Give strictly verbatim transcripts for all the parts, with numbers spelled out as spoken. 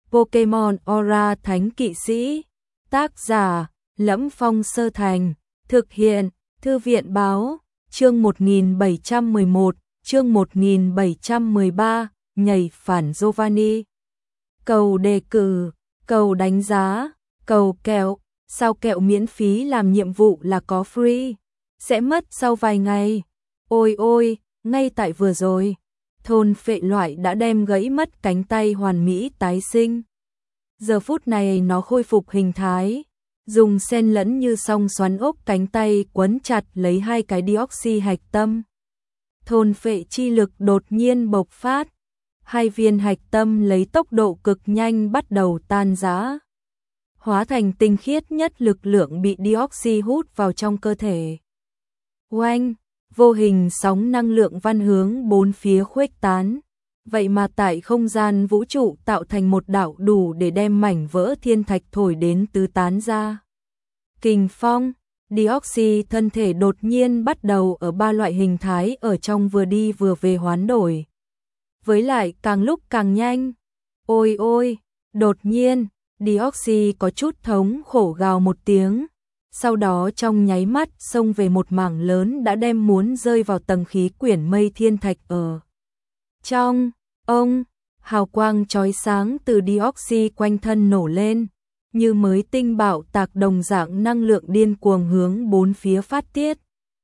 Pokemon Aura Thánh Kỵ Sĩ. Tác giả: Lẫm Phong Sơ Thành. Thực hiện: Thư viện báo. Chương một nghìn bảy trăm mười một, chương một nghìn bảy trăm mười ba, nhảy phản Giovanni. Cầu đề cử, cầu đánh giá, cầu kẹo. Sao kẹo miễn phí làm nhiệm vụ là có free? Sẽ mất sau vài ngày. Ôi ôi, ngay tại vừa rồi, thôn phệ loại đã đem gãy mất cánh tay hoàn mỹ tái sinh. Giờ phút này nó khôi phục hình thái, dùng xen lẫn như song xoắn ốc cánh tay quấn chặt lấy hai cái deoxy hạch tâm. Thôn phệ chi lực đột nhiên bộc phát, hai viên hạch tâm lấy tốc độ cực nhanh bắt đầu tan rã, hóa thành tinh khiết nhất lực lượng bị deoxy hút vào trong cơ thể. Oanh, vô hình sóng năng lượng văn hướng bốn phía khuếch tán, vậy mà tại không gian vũ trụ tạo thành một đảo đủ để đem mảnh vỡ thiên thạch thổi đến tứ tán ra. Kình phong, deoxy thân thể đột nhiên bắt đầu ở ba loại hình thái ở trong vừa đi vừa về hoán đổi. Với lại càng lúc càng nhanh. Ôi ôi, đột nhiên, deoxy có chút thống khổ gào một tiếng. Sau đó trong nháy mắt xông về một mảng lớn đã đem muốn rơi vào tầng khí quyển mây thiên thạch ở trong. Ông, hào quang chói sáng từ deoxy quanh thân nổ lên, như mới tinh bạo tạc đồng dạng năng lượng điên cuồng hướng bốn phía phát tiết.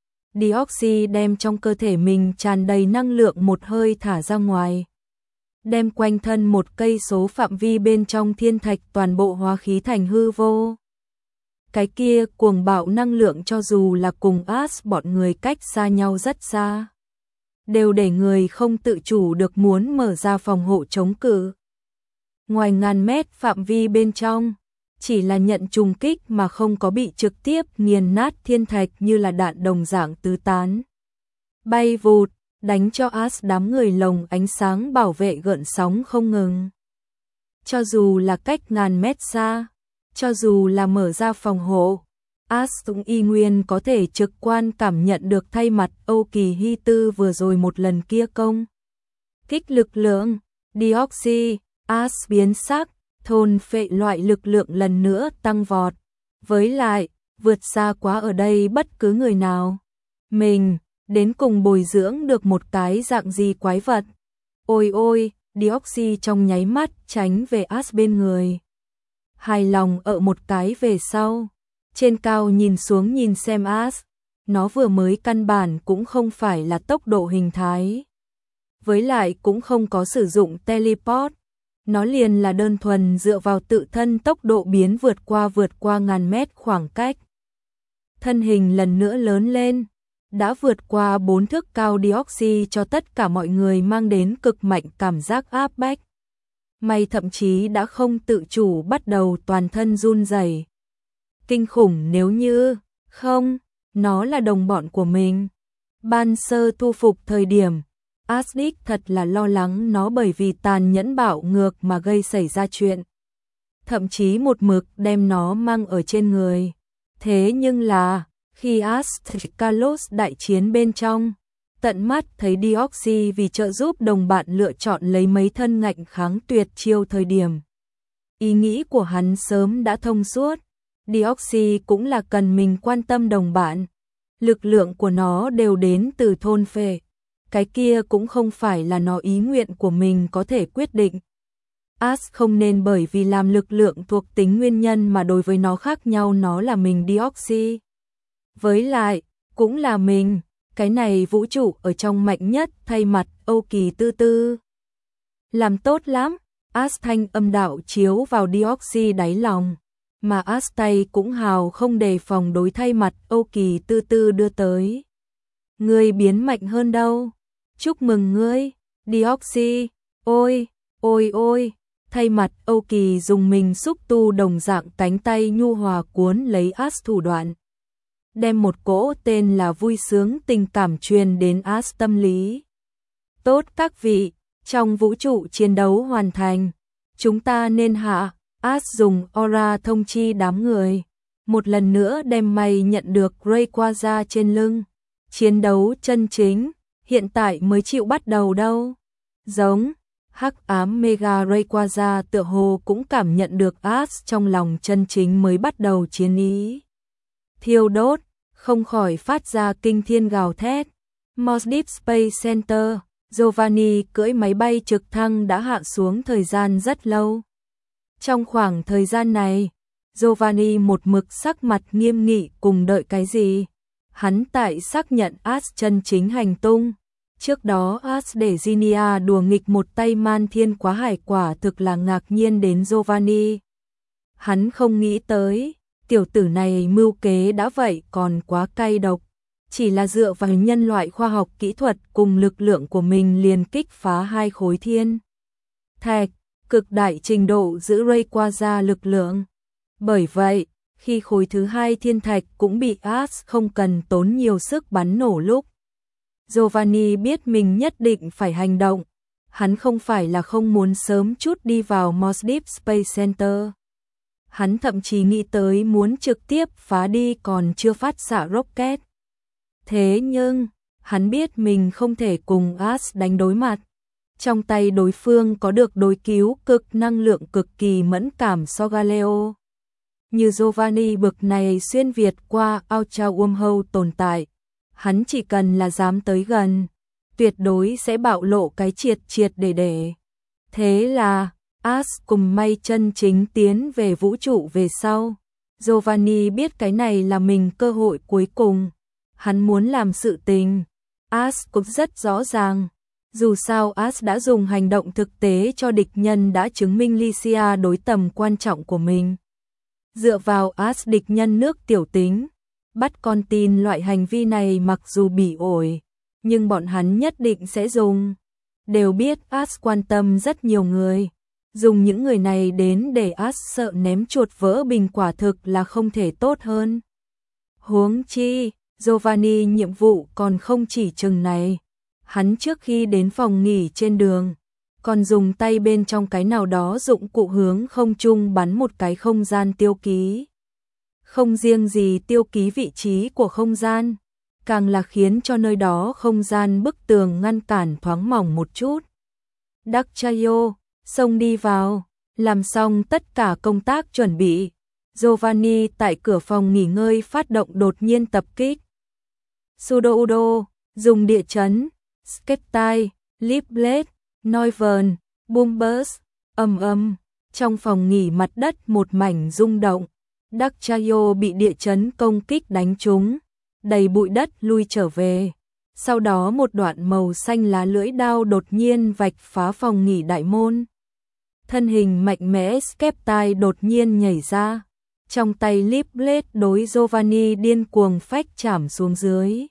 Deoxy đem trong cơ thể mình tràn đầy năng lượng một hơi thả ra ngoài, đem quanh thân một cây số phạm vi bên trong thiên thạch toàn bộ hóa khí thành hư vô. Cái kia cuồng bạo năng lượng cho dù là cùng Ash bọn người cách xa nhau rất xa, đều để người không tự chủ được muốn mở ra phòng hộ chống cự. Ngoài ngàn mét phạm vi bên trong, chỉ là nhận trùng kích mà không có bị trực tiếp nghiền nát thiên thạch như là đạn đồng dạng tứ tán. Bay vụt, đánh cho Ash đám người lồng ánh sáng bảo vệ gợn sóng không ngừng. Cho dù là cách ngàn mét xa, cho dù là mở ra phòng hộ, Ash cũng y nguyên có thể trực quan cảm nhận được thay mặt Âu Kỳ Hy Tư vừa rồi một lần kia công kích lực lượng. Deoxy, Ash biến sắc, thôn phệ loại lực lượng lần nữa tăng vọt. Với lại, vượt xa quá ở đây bất cứ người nào. Mình, đến cùng bồi dưỡng được một cái dạng gì quái vật. Ôi ôi, deoxy trong nháy mắt tránh về Ash bên người. Hài lòng ở một cái về sau. Trên cao nhìn xuống nhìn xem Ash, nó vừa mới căn bản cũng không phải là tốc độ hình thái. Với lại cũng không có sử dụng teleport. Nó liền là đơn thuần dựa vào tự thân tốc độ biến vượt qua vượt qua ngàn mét khoảng cách. Thân hình lần nữa lớn lên, đã vượt qua bốn thước cao deoxy cho tất cả mọi người mang đến cực mạnh cảm giác áp bách. May thậm chí đã không tự chủ bắt đầu toàn thân run rẩy. Kinh khủng nếu như, không, nó là đồng bọn của mình. Ban sơ thu phục thời điểm, Ashley thật là lo lắng nó bởi vì tàn nhẫn bạo ngược mà gây xảy ra chuyện. Thậm chí một mực đem nó mang ở trên người. Thế nhưng là, khi Astralos đại chiến bên trong, tận mắt thấy Deoxy vì trợ giúp đồng bạn lựa chọn lấy mấy thân ngạnh kháng tuyệt chiêu thời điểm. Ý nghĩ của hắn sớm đã thông suốt. Deoxy cũng là cần mình quan tâm đồng bạn. Lực lượng của nó đều đến từ thôn phệ. Cái kia cũng không phải là nó ý nguyện của mình có thể quyết định. Ash không nên bởi vì làm lực lượng thuộc tính nguyên nhân mà đối với nó khác nhau, nó là mình Deoxy. Với lại, cũng là mình, cái này vũ trụ ở trong mạnh nhất thay mặt Âu Kỳ Tư Tư. Làm tốt lắm, Ash thanh âm đạo chiếu vào Deoxy đáy lòng, mà Ash tay cũng hào không đề phòng đối thay mặt Âu Kỳ Tư Tư đưa tới. Ngươi biến mạnh hơn đâu. Chúc mừng ngươi, Deoxy. Ôi, ôi ôi, thay mặt Âu Kỳ dùng mình xúc tu đồng dạng cánh tay nhu hòa cuốn lấy Ash thủ đoạn. Đem một cỗ tên là vui sướng tình cảm truyền đến Ash tâm lý. Tốt các vị, trong vũ trụ chiến đấu hoàn thành, chúng ta nên hạ. Ash dùng aura thông chi đám người. Một lần nữa đem mày nhận được Rayquaza trên lưng. Chiến đấu chân chính, hiện tại mới chịu bắt đầu đâu. Giống, Hắc ám Mega Rayquaza tựa hồ cũng cảm nhận được Ash trong lòng chân chính mới bắt đầu chiến ý thiêu đốt, không khỏi phát ra kinh thiên gào thét. Mos Deep Space Center, Giovanni cưỡi máy bay trực thăng đã hạ xuống thời gian rất lâu. Trong khoảng thời gian này, Giovanni một mực sắc mặt nghiêm nghị cùng đợi cái gì? Hắn tại xác nhận Ash chân chính hành tung. Trước đó Ash để Zinnia đùa nghịch một tay man thiên quá hải quả thực là ngạc nhiên đến Giovanni. Hắn không nghĩ tới, tiểu tử này mưu kế đã vậy còn quá cay độc. Chỉ là dựa vào nhân loại khoa học kỹ thuật cùng lực lượng của mình liền kích phá hai khối thiên thạch, cực đại trình độ giữ Rayquaza lực lượng. Bởi vậy, khi khối thứ hai thiên thạch cũng bị Ash không cần tốn nhiều sức bắn nổ lúc, Giovanni biết mình nhất định phải hành động. Hắn không phải là không muốn sớm chút đi vào Mos Deep Space Center. Hắn thậm chí nghĩ tới muốn trực tiếp phá đi còn chưa phát xạ rocket. Thế nhưng, hắn biết mình không thể cùng Ash đánh đối mặt. Trong tay đối phương có được đối cứu cực năng lượng cực kỳ mẫn cảm so Galileo. Như Giovanni bực này xuyên Việt qua Ultra Wormhole tồn tại. Hắn chỉ cần là dám tới gần, tuyệt đối sẽ bạo lộ cái triệt triệt để để. Thế là, Ash cùng May chân chính tiến về vũ trụ về sau. Giovanni biết cái này là mình cơ hội cuối cùng. Hắn muốn làm sự tình. Ash cũng rất rõ ràng. Dù sao Ash đã dùng hành động thực tế cho địch nhân đã chứng minh Lycia đối tầm quan trọng của mình. Dựa vào Ash địch nhân nước tiểu tính. Bắt con tin loại hành vi này mặc dù bị ổi, nhưng bọn hắn nhất định sẽ dùng. Đều biết Ash quan tâm rất nhiều người. Dùng những người này đến để Ash sợ ném chuột vỡ bình quả thực là không thể tốt hơn. Huống chi, Giovanni nhiệm vụ còn không chỉ chừng này. Hắn trước khi đến phòng nghỉ trên đường, còn dùng tay bên trong cái nào đó dụng cụ hướng không trung bắn một cái không gian tiêu ký. Không riêng gì tiêu ký vị trí của không gian, càng là khiến cho nơi đó không gian bức tường ngăn cản thoáng mỏng một chút. Đắc Chayo, xông đi vào, làm xong tất cả công tác chuẩn bị. Giovanni tại cửa phòng nghỉ ngơi phát động đột nhiên tập kích. Sudoudo, dùng địa chấn, Skeptile, Lipblade, Noivern, Boomburst, ầm ầm, trong phòng nghỉ mặt đất một mảnh rung động. Đắc Chayo bị địa chấn công kích đánh trúng, đầy bụi đất lui trở về. Sau đó một đoạn màu xanh lá lưỡi đao đột nhiên vạch phá phòng nghỉ đại môn. Thân hình mạnh mẽ Skeptile đột nhiên nhảy ra, trong tay Lipblade đối Giovanni điên cuồng phách chảm xuống dưới.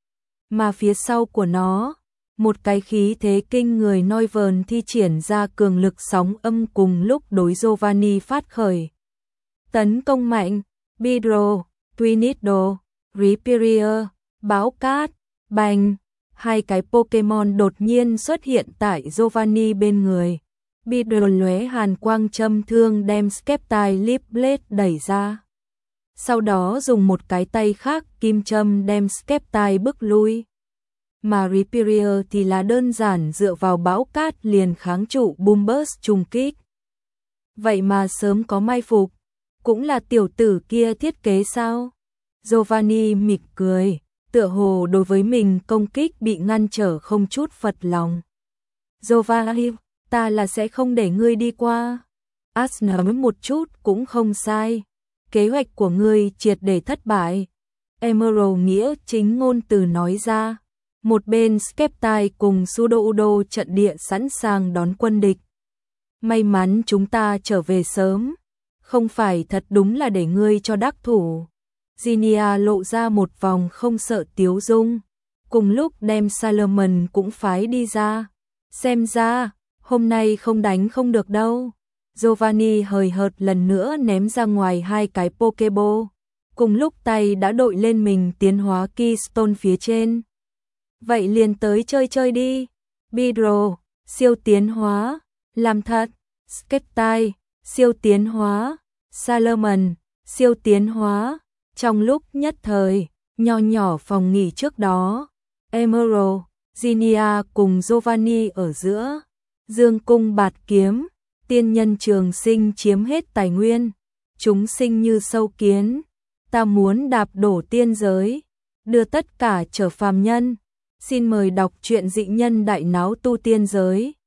Mà phía sau của nó, một cái khí thế kinh người Noivern thi triển ra cường lực sóng âm cùng lúc đối Giovanni phát khởi. Tấn công mạnh, Bidro, Twinido, Rhyperior, Báo Cát, Bành, hai cái Pokemon đột nhiên xuất hiện tại Giovanni bên người. Bidro lóe hàn quang châm thương đem Skeptile Lipblade đẩy ra. Sau đó dùng một cái tay khác kim châm đem Skeptile bức lui. Mà Rhyperior thì là đơn giản dựa vào bão cát liền kháng trụ Boomburst trùng kích. Vậy mà sớm có mai phục, cũng là tiểu tử kia thiết kế sao? Giovanni mỉm cười, tựa hồ đối với mình công kích bị ngăn trở không chút phật lòng. Giovanni, ta là sẽ không để ngươi đi qua. Ash nói một chút cũng không sai. Kế hoạch của ngươi triệt để thất bại. Emerald nghĩa chính ngôn từ nói ra. Một bên Skeptile cùng Sudoudo trận địa sẵn sàng đón quân địch. May mắn chúng ta trở về sớm. Không phải thật đúng là để ngươi cho đắc thủ. Zinnia lộ ra một vòng không sợ tiếu dung. Cùng lúc đem Salomon cũng phái đi ra. Xem ra, hôm nay không đánh không được đâu. Giovanni hời hợt lần nữa ném ra ngoài hai cái Pokeball. Cùng lúc tay đã đội lên mình tiến hóa Keystone phía trên. Vậy liền tới chơi chơi đi. Bidro, siêu tiến hóa. Làm thật. Skeptile, siêu tiến hóa. Salomon, siêu tiến hóa. Trong lúc nhất thời, nho nhỏ phòng nghỉ trước đó, Emerald, Zinnia cùng Giovanni ở giữa. Dương cung bạt kiếm, tiên nhân trường sinh chiếm hết tài nguyên, chúng sinh như sâu kiến, ta muốn đạp đổ tiên giới, đưa tất cả trở phàm nhân. Xin mời đọc truyện Dị Nhân Đại Náo Tu Tiên Giới.